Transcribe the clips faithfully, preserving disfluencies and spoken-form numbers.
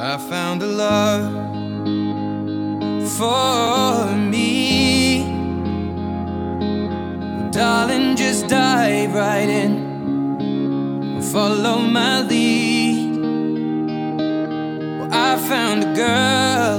I found a love for me. Well, darling, just dive right in, follow my lead. Well, I found a girl,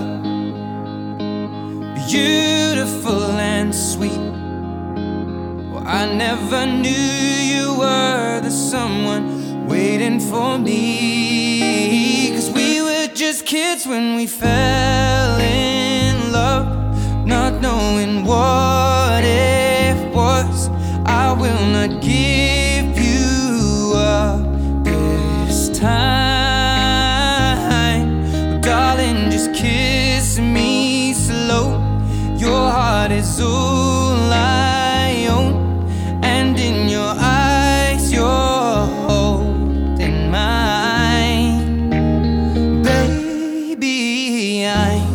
beautiful and sweet. Well, I never knew you were the someone waiting for me. 'Cause we were just kids when we fell in love, not knowing what it was. I will not give you up this time. But darling, just kiss me slow. Your heart is all I own, and in your eyes you're holding mine. Baby, I'm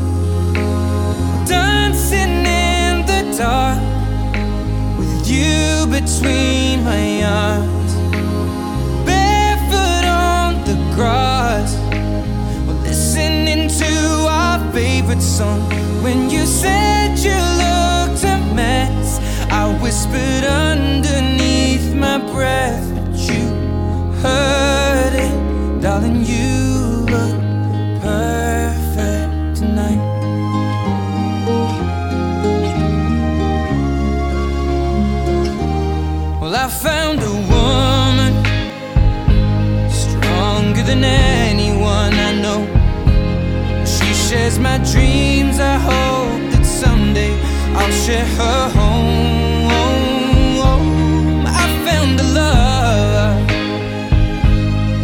dancing in the dark with you between my arms, barefoot on the grass, we're listening to our favorite song. When you said you looked a mess, I whispered underneath my breath, but you heard it. Darling, you look perfect tonight. Well, I found a woman stronger than anyone I know. She shares my dreams. I hope that someday I'll share her home. I found a love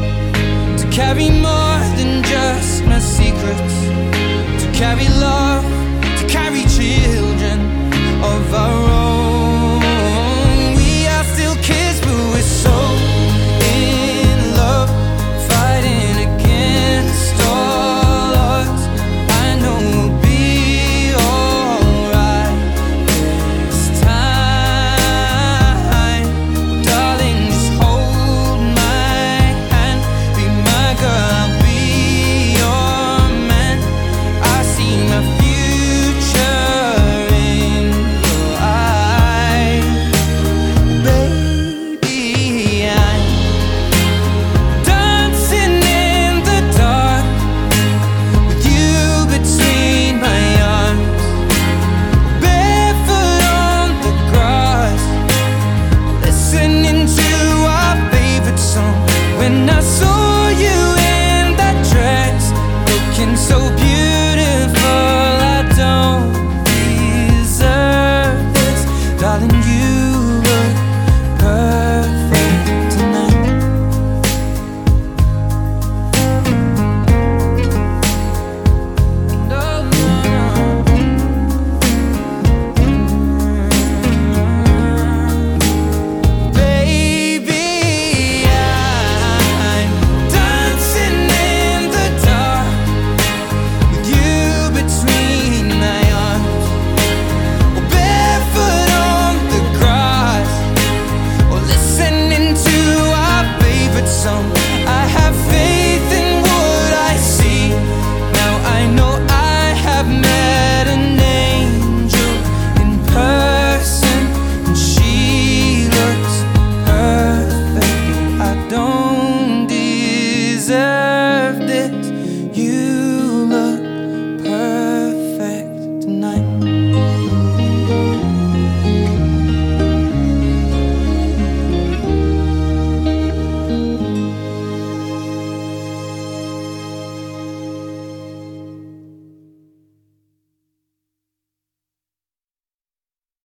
to carry more than just my secrets, to carry love